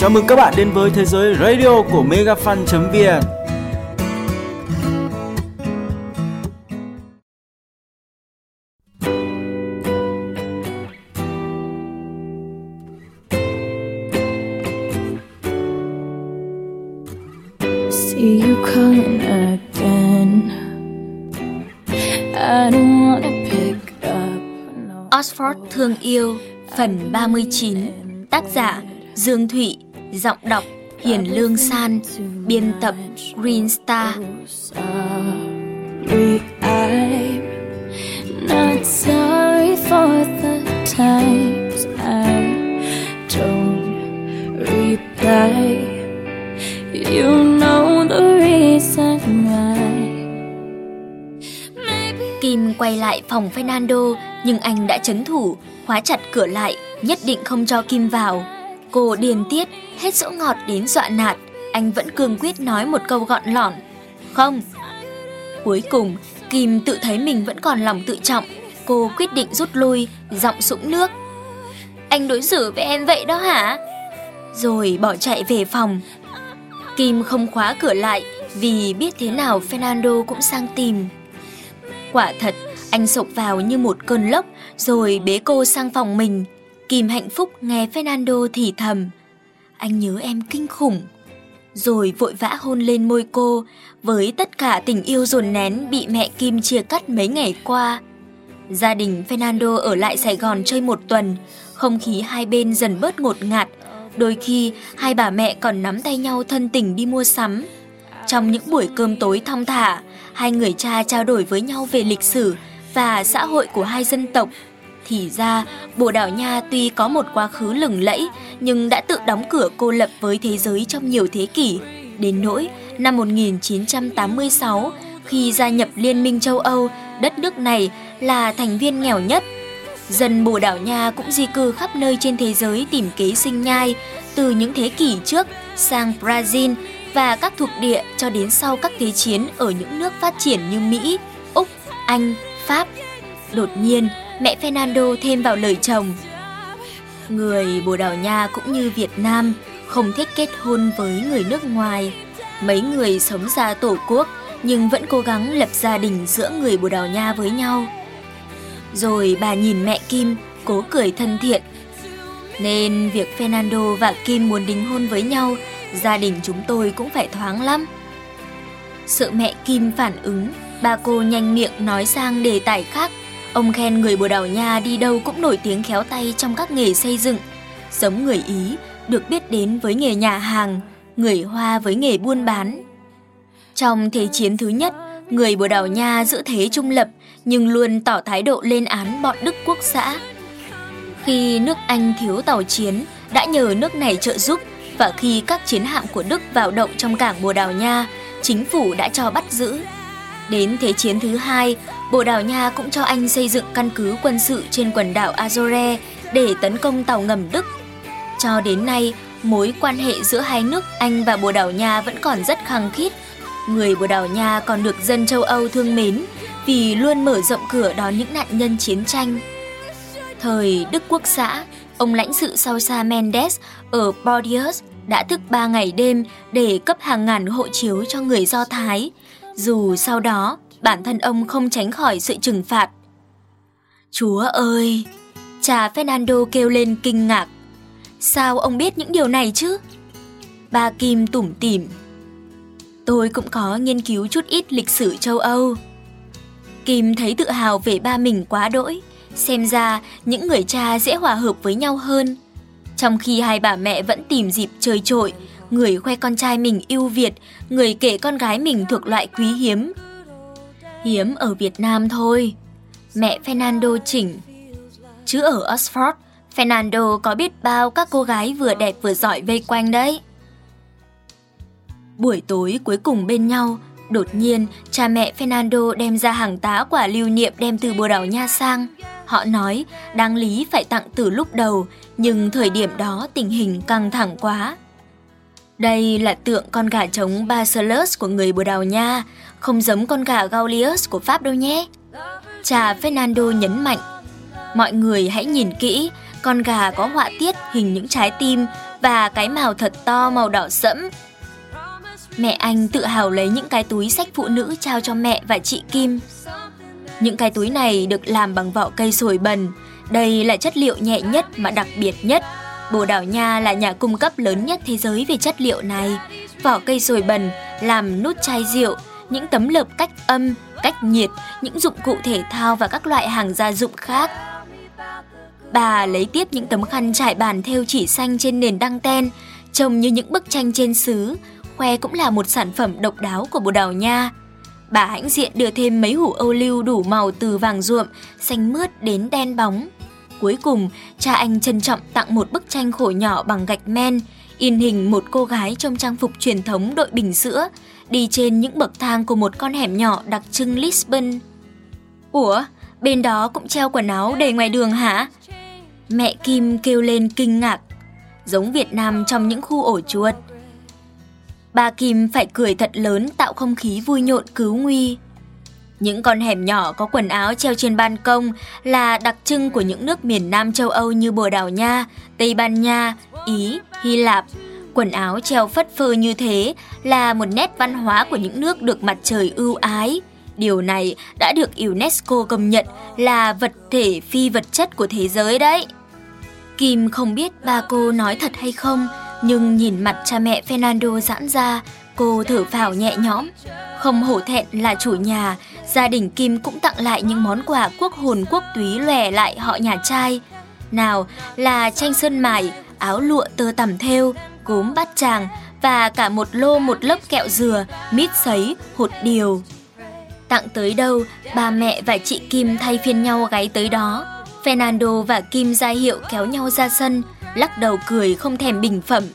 Chào mừng các bạn đến với thế giới radio của megafan.vn. See you calling again. I don't wanna pick up. Oxford thương yêu phần 39. Tác giả Dương Thụy. Giọng đọc Hiền Lương San. Biên tập Green Star. Sorry, I'm not sorry for the times I don't reply. You know the reason why. Kim quay lại phòng Fernando, nhưng anh đã trấn thủ, khóa chặt cửa lại, nhất định không cho Kim vào. Cô điên tiết, hết dỗ ngọt đến dọa nạt, anh vẫn cương quyết nói một câu gọn lỏn: không. Cuối cùng, Kim tự thấy mình vẫn còn lòng tự trọng, cô quyết định rút lui, giọng sũng nước: anh đối xử với em vậy đó hả? Rồi bỏ chạy về phòng. Kim không khóa cửa lại vì biết thế nào Fernando cũng sang tìm. Quả thật, anh xộc vào như một cơn lốc rồi bế cô sang phòng mình. Kim hạnh phúc nghe Fernando thì thầm: anh nhớ em kinh khủng. Rồi vội vã hôn lên môi cô với tất cả tình yêu dồn nén bị mẹ Kim chia cắt mấy ngày qua. Gia đình Fernando ở lại Sài Gòn chơi một tuần, không khí hai bên dần bớt ngột ngạt. Đôi khi hai bà mẹ còn nắm tay nhau thân tình đi mua sắm. Trong những buổi cơm tối thong thả, hai người cha trao đổi với nhau về lịch sử và xã hội của hai dân tộc. Thì ra, Bồ Đào Nha tuy có một quá khứ lừng lẫy, nhưng đã tự đóng cửa cô lập với thế giới trong nhiều thế kỷ. Đến nỗi, năm 1986, khi gia nhập Liên minh châu Âu, đất nước này là thành viên nghèo nhất. Dân Bồ Đào Nha cũng di cư khắp nơi trên thế giới tìm kế sinh nhai, từ những thế kỷ trước sang Brazil và các thuộc địa cho đến sau các thế chiến ở những nước phát triển như Mỹ, Úc, Anh, Pháp. Đột nhiên, mẹ Fernando thêm vào lời chồng: người Bồ Đào Nha cũng như Việt Nam không thích kết hôn với người nước ngoài. Mấy người sống xa tổ quốc nhưng vẫn cố gắng lập gia đình giữa người Bồ Đào Nha với nhau. Rồi bà nhìn mẹ Kim, cố cười thân thiện: nên việc Fernando và Kim muốn đính hôn với nhau, gia đình chúng tôi cũng phải thoáng lắm. Sợ mẹ Kim phản ứng, bà cô nhanh miệng nói sang đề tài khác. Ông khen người Bồ Đào Nha đi đâu cũng nổi tiếng khéo tay trong các nghề xây dựng. Giống người Ý, được biết đến với nghề nhà hàng, người Hoa với nghề buôn bán. Trong Thế chiến thứ nhất, người Bồ Đào Nha giữ thế trung lập, nhưng luôn tỏ thái độ lên án bọn Đức Quốc xã. Khi nước Anh thiếu tàu chiến, đã nhờ nước này trợ giúp, và khi các chiến hạm của Đức vào động trong cảng Bồ Đào Nha, chính phủ đã cho bắt giữ. Đến Thế chiến thứ hai, Bồ Đào Nha cũng cho Anh xây dựng căn cứ quân sự trên quần đảo Azores để tấn công tàu ngầm Đức. Cho đến nay, mối quan hệ giữa hai nước Anh và Bồ Đào Nha vẫn còn rất khăng khít. Người Bồ Đào Nha còn được dân châu Âu thương mến vì luôn mở rộng cửa đón những nạn nhân chiến tranh. Thời Đức Quốc xã, ông lãnh sự Sousa Mendes ở Bordeaux đã thức 3 ngày đêm để cấp hàng ngàn hộ chiếu cho người Do Thái, dù sau đó bản thân ông không tránh khỏi sự trừng phạt. Chúa ơi! Cha Fernando kêu lên kinh ngạc. Sao ông biết những điều này chứ? Ba Kim tủm tỉm: tôi cũng có nghiên cứu chút ít lịch sử châu Âu. Kim thấy tự hào về ba mình quá đỗi. Xem ra những người cha dễ hòa hợp với nhau hơn. Trong khi hai bà mẹ vẫn tìm dịp chơi trội, người khoe con trai mình ưu việt, người kể con gái mình thuộc loại quý hiếm. Hiếm ở Việt Nam thôi, mẹ Fernando chỉnh. Chứ ở Oxford, Fernando có biết bao các cô gái vừa đẹp vừa giỏi vây quanh đấy. Buổi tối cuối cùng bên nhau, đột nhiên cha mẹ Fernando đem ra hàng tá quà lưu niệm đem từ Bồ Đào Nha sang. Họ nói đáng lý phải tặng từ lúc đầu, nhưng thời điểm đó tình hình căng thẳng quá. Đây là tượng con gà trống Bacillus của người Bồ Đào Nha, không giống con gà Gaulius của Pháp đâu nhé. Cha Fernando nhấn mạnh: mọi người hãy nhìn kỹ, con gà có họa tiết hình những trái tim và cái mào thật to màu đỏ sẫm. Mẹ anh tự hào lấy những cái túi xách phụ nữ trao cho mẹ và chị Kim. Những cái túi này được làm bằng vỏ cây sồi bần. Đây là chất liệu nhẹ nhất mà đặc biệt nhất. Bồ Đào Nha là nhà cung cấp lớn nhất thế giới về chất liệu này. Vỏ cây sồi bần làm nút chai rượu, những tấm lợp cách âm, cách nhiệt, những dụng cụ thể thao và các loại hàng gia dụng khác. Bà lấy tiếp những tấm khăn trải bàn thêu chỉ xanh trên nền đăng ten, trông như những bức tranh trên sứ, khoe cũng là một sản phẩm độc đáo của Bồ Đào Nha. Bà hãnh diện đưa thêm mấy hũ ô liu đủ màu từ vàng ruộm, xanh mướt đến đen bóng. Cuối cùng, cha anh trân trọng tặng một bức tranh khổ nhỏ bằng gạch men, in hình một cô gái trong trang phục truyền thống đội bình sữa, đi trên những bậc thang của một con hẻm nhỏ đặc trưng Lisbon. Ủa, bên đó cũng treo quần áo đầy ngoài đường hả? Mẹ Kim kêu lên kinh ngạc. Giống Việt Nam trong những khu ổ chuột. Bà Kim phải cười thật lớn tạo không khí vui nhộn cứu nguy. Những con hẻm nhỏ có quần áo treo trên ban công là đặc trưng của những nước miền Nam châu Âu như Bồ Đào Nha, Tây Ban Nha, Ý, Hy Lạp. Quần áo treo phất phơ như thế là một nét văn hóa của những nước được mặt trời ưu ái. Điều này đã được UNESCO công nhận là vật thể phi vật chất của thế giới đấy. Kim không biết ba cô nói thật hay không, nhưng nhìn mặt cha mẹ Fernando giãn ra, cô thở phào nhẹ nhõm. Không hổ thẹn là chủ nhà, gia đình Kim cũng tặng lại những món quà quốc hồn quốc túy lòe lại họ nhà trai. Nào là tranh sơn mài, áo lụa tơ tằm thêu, gốm bát tràng và cả một lô một lớp kẹo dừa, mít sấy, hột điều. Tặng tới đâu, ba mẹ và chị Kim thay phiên nhau gáy tới đó. Fernando và Kim ra hiệu kéo nhau ra sân, lắc đầu cười không thèm bình phẩm.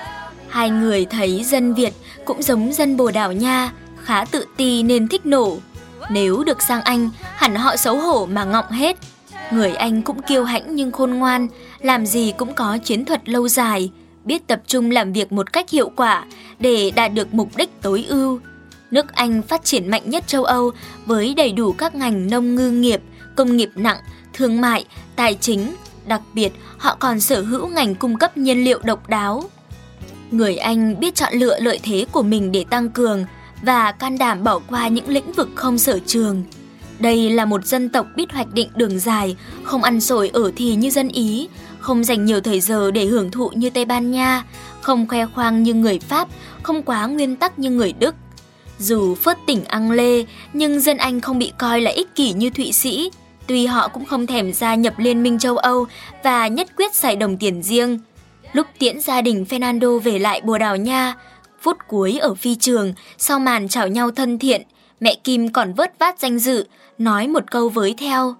Hai người thấy dân Việt cũng giống dân Bồ Đào Nha, khá tự ti nên thích nổ. Nếu được sang Anh, hẳn họ xấu hổ mà ngọng hết. Người Anh cũng kiêu hãnh nhưng khôn ngoan, làm gì cũng có chiến thuật lâu dài, biết tập trung làm việc một cách hiệu quả để đạt được mục đích tối ưu. Nước Anh phát triển mạnh nhất châu Âu với đầy đủ các ngành nông ngư nghiệp, công nghiệp nặng, thương mại, tài chính. Đặc biệt, họ còn sở hữu ngành cung cấp nhiên liệu độc đáo. Người Anh biết chọn lựa lợi thế của mình để tăng cường và can đảm bỏ qua những lĩnh vực không sở trường. Đây là một dân tộc biết hoạch định đường dài, không ăn xổi ở thì như dân Ý, không dành nhiều thời giờ để hưởng thụ như Tây Ban Nha, không khoe khoang như người Pháp, không quá nguyên tắc như người Đức. Dù phớt tỉnh Anglais, nhưng dân Anh không bị coi là ích kỷ như Thụy Sĩ, tuy họ cũng không thèm gia nhập Liên minh châu Âu và nhất quyết xài đồng tiền riêng. Lúc tiễn gia đình Fernando về lại Bồ Đào Nha, phút cuối ở phi trường, sau màn chào nhau thân thiện, mẹ Kim còn vớt vát danh dự, nói một câu với theo.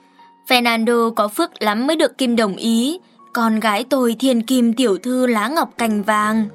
Fernando có phước lắm mới được Kim đồng ý, con gái tôi thiên kim tiểu thư lá ngọc cành vàng.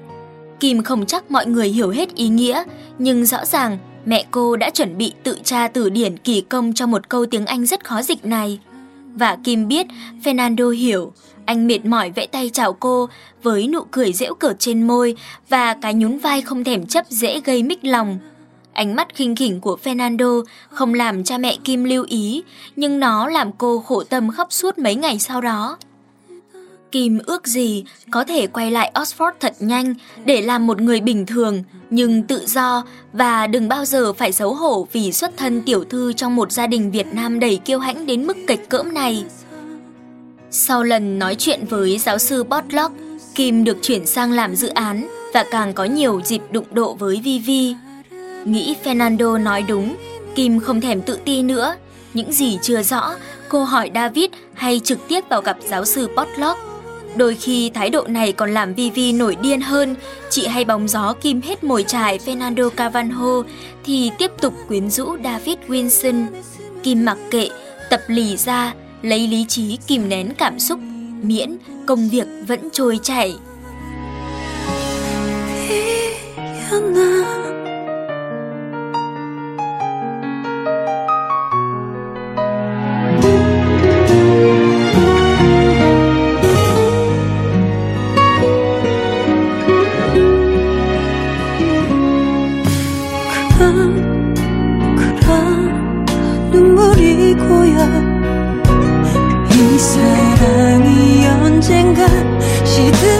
Kim không chắc mọi người hiểu hết ý nghĩa, nhưng rõ ràng mẹ cô đã chuẩn bị tự tra từ điển kỳ công cho một câu tiếng Anh rất khó dịch này. Và Kim biết Fernando hiểu, anh mệt mỏi vẫy tay chào cô với nụ cười giễu cợt trên môi và cái nhún vai không thèm chấp dễ gây mích lòng. Ánh mắt khinh khỉnh của Fernando không làm cha mẹ Kim lưu ý, nhưng nó làm cô khổ tâm khóc suốt mấy ngày sau đó. Kim ước gì có thể quay lại Oxford thật nhanh để làm một người bình thường, nhưng tự do và đừng bao giờ phải xấu hổ vì xuất thân tiểu thư trong một gia đình Việt Nam đầy kiêu hãnh đến mức kịch cỡm này. Sau lần nói chuyện với giáo sư Potlock, Kim được chuyển sang làm dự án và càng có nhiều dịp đụng độ với Vivi. Nghĩ Fernando nói đúng, Kim không thèm tự ti nữa. Những gì chưa rõ, cô hỏi David hay trực tiếp vào gặp giáo sư Potlock. Đôi khi thái độ này còn làm Vivi nổi điên hơn, chị hay bóng gió Kim hết mồi chài Fernando Carvalho thì tiếp tục quyến rũ David Wilson. Kim mặc kệ, tập lì ra, lấy lý trí kìm nén cảm xúc, miễn công việc vẫn trôi chảy. 눈물이 고여 이 사랑이 언젠가 시들